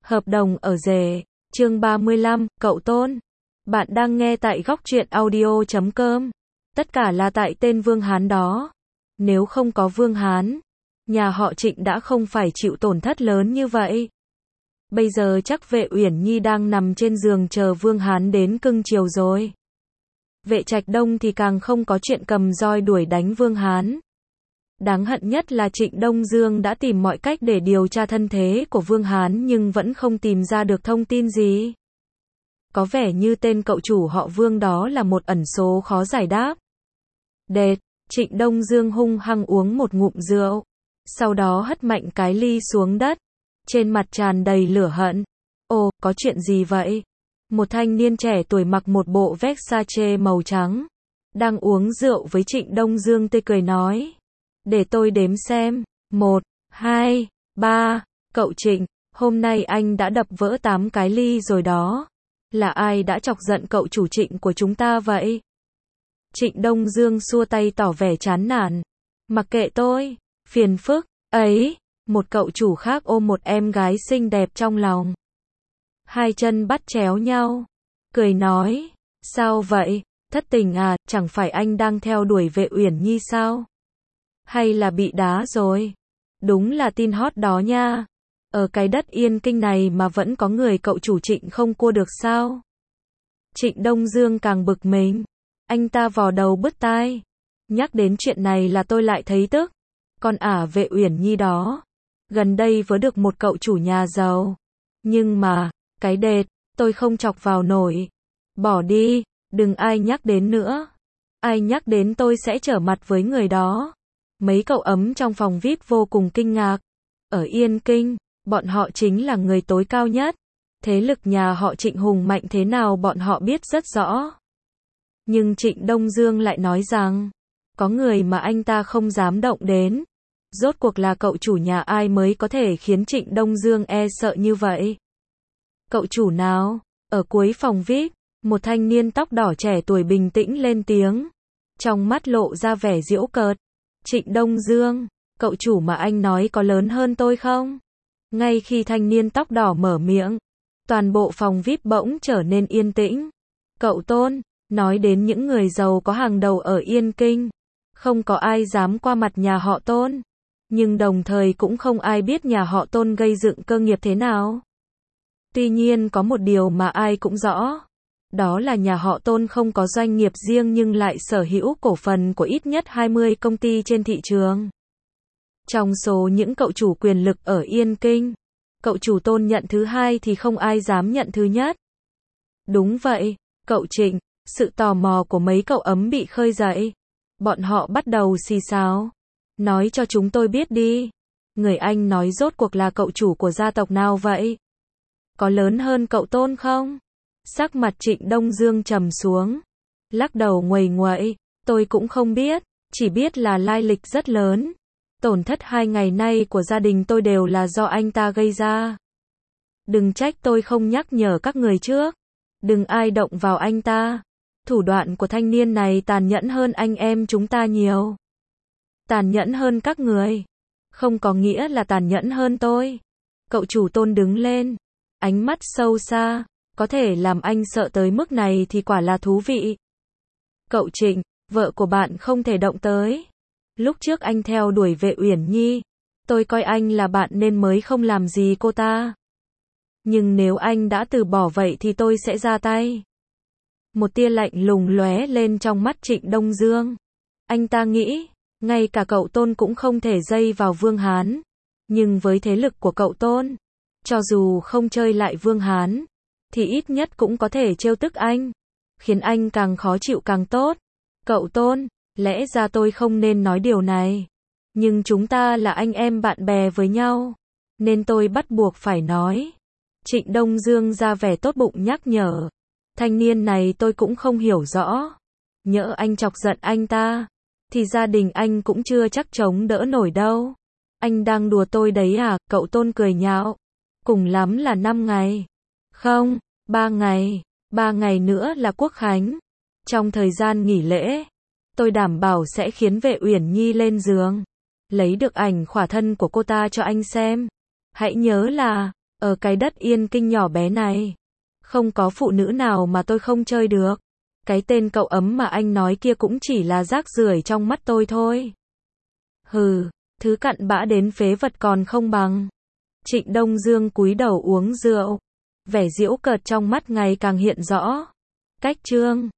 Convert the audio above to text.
Hợp đồng ở rể, chương 35, cậu Tôn. Bạn đang nghe tại góc truyện audio.com. Tất cả là tại tên Vương Hán đó. Nếu không có Vương Hán, nhà họ Trịnh đã không phải chịu tổn thất lớn như vậy. Bây giờ chắc Vệ Uyển Nhi đang nằm trên giường chờ Vương Hán đến cưng chiều rồi. Vệ Trạch Đông thì càng không có chuyện cầm roi đuổi đánh Vương Hán. Đáng hận nhất là Trịnh Đông Dương đã tìm mọi cách để điều tra thân thế của Vương Hán nhưng vẫn không tìm ra được thông tin gì. Có vẻ như tên cậu chủ họ Vương đó là một ẩn số khó giải đáp. Đệt, Trịnh Đông Dương hung hăng uống một ngụm rượu, sau đó hất mạnh cái ly xuống đất, trên mặt tràn đầy lửa hận. Ồ, có chuyện gì vậy? Một thanh niên trẻ tuổi mặc một bộ Versace màu trắng, đang uống rượu với Trịnh Đông Dương tươi cười nói. Để tôi đếm xem. 1, 2, 3, cậu Trịnh, hôm nay anh đã đập vỡ 8 cái ly rồi đó. Là ai đã chọc giận cậu chủ Trịnh của chúng ta vậy? Trịnh Đông Dương xua tay tỏ vẻ chán nản. Mặc kệ tôi, phiền phức, ấy, một cậu chủ khác ôm một em gái xinh đẹp trong lòng. Hai chân bắt chéo nhau, cười nói, sao vậy, thất tình à, chẳng phải anh đang theo đuổi Vệ Uyển Nhi sao? Hay là bị đá rồi? Đúng là tin hot đó nha. Ở cái đất Yên Kinh này mà vẫn có người cậu chủ Trịnh không cua được sao? Trịnh Đông Dương càng bực mình. Anh ta vò đầu bứt tai. Nhắc đến chuyện này là tôi lại thấy tức. Con ả Vệ Uyển Nhi đó, gần đây vừa được một cậu chủ nhà giàu. Nhưng mà, cái đệt, tôi không chọc vào nổi. Bỏ đi, đừng ai nhắc đến nữa. Ai nhắc đến tôi sẽ trở mặt với người đó. Mấy cậu ấm trong phòng VIP vô cùng kinh ngạc. Ở Yên Kinh, bọn họ chính là người tối cao nhất. Thế lực nhà họ Trịnh hùng mạnh thế nào bọn họ biết rất rõ. Nhưng Trịnh Đông Dương lại nói rằng, có người mà anh ta không dám động đến. Rốt cuộc là cậu chủ nhà ai mới có thể khiến Trịnh Đông Dương e sợ như vậy? Cậu chủ nào? Ở cuối phòng VIP, một thanh niên tóc đỏ trẻ tuổi bình tĩnh lên tiếng. Trong mắt lộ ra vẻ giễu cợt. Trịnh Đông Dương, cậu chủ mà anh nói có lớn hơn tôi không? Ngay khi thanh niên tóc đỏ mở miệng, toàn bộ phòng VIP bỗng trở nên yên tĩnh. Cậu Tôn, nói đến những người giàu có hàng đầu ở Yên Kinh, không có ai dám qua mặt nhà họ Tôn. Nhưng đồng thời cũng không ai biết nhà họ Tôn gây dựng cơ nghiệp thế nào. Tuy nhiên có một điều mà ai cũng rõ. Đó là nhà họ Tôn không có doanh nghiệp riêng nhưng lại sở hữu cổ phần của ít nhất 20 công ty trên thị trường. Trong số những cậu chủ quyền lực ở Yên Kinh, cậu chủ Tôn nhận thứ hai thì không ai dám nhận thứ nhất. Đúng vậy, cậu Trịnh, sự tò mò của mấy cậu ấm bị khơi dậy. Bọn họ bắt đầu xì xào. Nói cho chúng tôi biết đi. Người anh nói rốt cuộc là cậu chủ của gia tộc nào vậy? Có lớn hơn cậu Tôn không? Sắc mặt Trịnh Đông Dương trầm xuống. Lắc đầu nguầy nguậy. Tôi cũng không biết. Chỉ biết là lai lịch rất lớn. Tổn thất 2 ngày nay của gia đình tôi đều là do anh ta gây ra. Đừng trách tôi không nhắc nhở các người trước. Đừng ai động vào anh ta. Thủ đoạn của thanh niên này tàn nhẫn hơn anh em chúng ta nhiều. Tàn nhẫn hơn các người. Không có nghĩa là tàn nhẫn hơn tôi. Cậu chủ Tôn đứng lên. Ánh mắt sâu xa. Có thể làm anh sợ tới mức này thì quả là thú vị. Cậu Trịnh, vợ của bạn không thể động tới. Lúc trước anh theo đuổi Vệ Uyển Nhi. Tôi coi anh là bạn nên mới không làm gì cô ta. Nhưng nếu anh đã từ bỏ vậy thì tôi sẽ ra tay. Một tia lạnh lùng lóe lên trong mắt Trịnh Đông Dương. Anh ta nghĩ, ngay cả cậu Tôn cũng không thể dây vào Vương Hán. Nhưng với thế lực của cậu Tôn, cho dù không chơi lại Vương Hán, thì ít nhất cũng có thể trêu tức anh. Khiến anh càng khó chịu càng tốt. Cậu Tôn, lẽ ra tôi không nên nói điều này. Nhưng chúng ta là anh em bạn bè với nhau. Nên tôi bắt buộc phải nói. Trịnh Đông Dương ra vẻ tốt bụng nhắc nhở. Thanh niên này tôi cũng không hiểu rõ. Nhỡ anh chọc giận anh ta, thì gia đình anh cũng chưa chắc chống đỡ nổi đâu. Anh đang đùa tôi đấy à? Cậu Tôn cười nhạo. Cùng lắm là 5 ngày. Không, 3 ngày. 3 ngày nữa là Quốc Khánh. Trong thời gian nghỉ lễ, tôi đảm bảo sẽ khiến Vệ Uyển Nhi lên giường. Lấy được ảnh khỏa thân của cô ta cho anh xem. Hãy nhớ là, Ở cái đất Yên Kinh nhỏ bé này, không có phụ nữ nào mà tôi không chơi được. Cái tên cậu ấm mà anh nói kia cũng chỉ là rác rưởi trong mắt tôi thôi. Hừ, thứ cặn bã đến phế vật còn không bằng. Trịnh Đông Dương cúi đầu uống rượu. Vẻ giễu cợt trong mắt ngày càng hiện rõ. Cách Trương